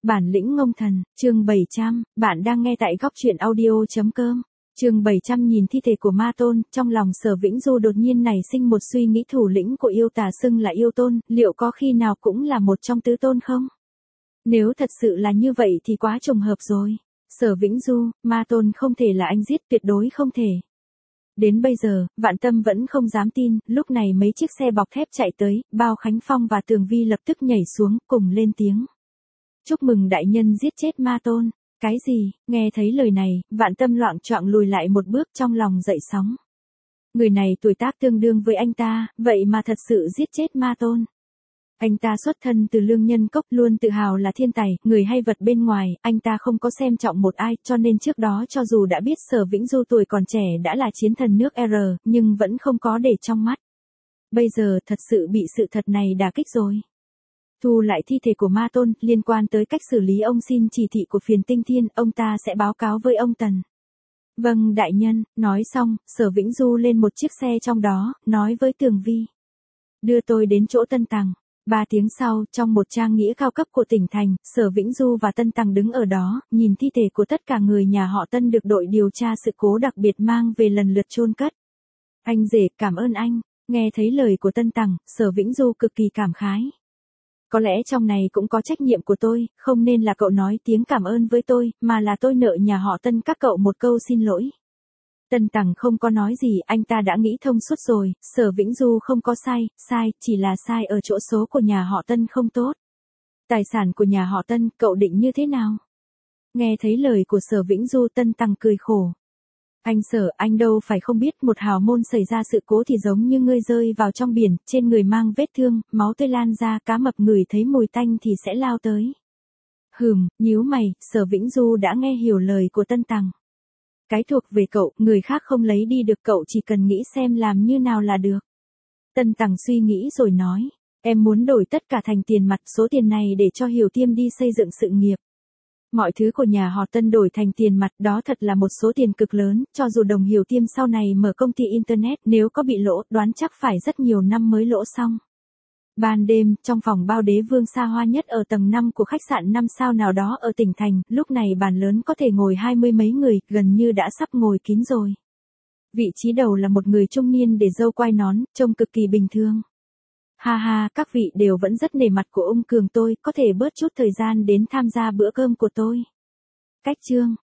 Bản lĩnh ngông thần, chương 700, bạn đang nghe tại góc truyện audio.com. Chương 700 nhìn thi thể của ma tôn, trong lòng Sở Vĩnh Du đột nhiên nảy sinh một suy nghĩ thủ lĩnh của yêu tà xưng là yêu tôn, liệu có khi nào cũng là một trong tứ tôn không? Nếu thật sự là như vậy thì quá trùng hợp rồi. Sở Vĩnh Du, ma tôn không thể là anh giết, tuyệt đối không thể. Đến bây giờ, Vạn Tâm vẫn không dám tin, lúc này mấy chiếc xe bọc thép chạy tới, Bao Khánh Phong và Tường Vi lập tức nhảy xuống, cùng lên tiếng. Chúc mừng đại nhân giết chết ma tôn. Cái gì? Nghe thấy lời này, Vạn Tâm loạng choạng lùi lại một bước, trong lòng dậy sóng. Người này tuổi tác tương đương với anh ta, vậy mà thật sự giết chết ma tôn. Anh ta xuất thân từ lương nhân cốc, luôn tự hào là thiên tài, người hay vật bên ngoài, anh ta không có xem trọng một ai, cho nên trước đó cho dù đã biết Sở Vĩnh Du tuổi còn trẻ đã là chiến thần nước R, nhưng vẫn không có để trong mắt. Bây giờ thật sự bị sự thật này đả kích rồi. Thu lại thi thể của ma tôn, liên quan tới cách xử lý ông xin chỉ thị của Phiền Tinh Thiên, ông ta sẽ báo cáo với ông Tần. Vâng đại nhân, nói xong, Sở Vĩnh Du lên một chiếc xe trong đó, nói với Tường Vi. Đưa tôi đến chỗ Tân Tằng. 3 tiếng sau, trong một trang nghĩa cao cấp của tỉnh thành, Sở Vĩnh Du và Tân Tằng đứng ở đó, nhìn thi thể của tất cả người nhà họ Tân được đội điều tra sự cố đặc biệt mang về lần lượt chôn cất. Anh rể, cảm ơn anh. Nghe thấy lời của Tân Tằng, Sở Vĩnh Du cực kỳ cảm khái. Có lẽ trong này cũng có trách nhiệm của tôi, không nên là cậu nói tiếng cảm ơn với tôi, mà là tôi nợ nhà họ Tân các cậu một câu xin lỗi. Tân Tằng không có nói gì, anh ta đã nghĩ thông suốt rồi, Sở Vĩnh Du không có sai, chỉ là sai ở chỗ số của nhà họ Tân không tốt. Tài sản của nhà họ Tân, cậu định như thế nào? Nghe thấy lời của Sở Vĩnh Du, Tân Tằng cười khổ. Anh Sở, anh đâu phải không biết, một hào môn xảy ra sự cố thì giống như ngươi rơi vào trong biển, trên người mang vết thương, máu tươi lan ra, cá mập ngửi thấy mùi tanh thì sẽ lao tới. Nhíu mày, Sở Vĩnh Du đã nghe hiểu lời của Tân Tằng. Cái thuộc về cậu, người khác không lấy đi được, cậu chỉ cần nghĩ xem làm như nào là được. Tân Tằng suy nghĩ rồi nói, em muốn đổi tất cả thành tiền mặt, số tiền này để cho Hiểu Tiêm đi xây dựng sự nghiệp. Mọi thứ của nhà họ Tân đổi thành tiền mặt, đó thật là một số tiền cực lớn, cho dù Đồng Hiểu Tiêm sau này mở công ty Internet, nếu có bị lỗ, đoán chắc phải rất nhiều năm mới lỗ xong. Ban đêm, trong phòng bao đế vương xa hoa nhất ở tầng 5 của khách sạn 5 sao nào đó ở tỉnh thành, lúc này bàn lớn có thể ngồi 20 mấy người, gần như đã sắp ngồi kín rồi. Vị trí đầu là một người trung niên để râu quai nón, trông cực kỳ bình thường. Ha ha, các vị đều vẫn rất nể mặt của ông Cường tôi, có thể bớt chút thời gian đến tham gia bữa cơm của tôi. Cách chương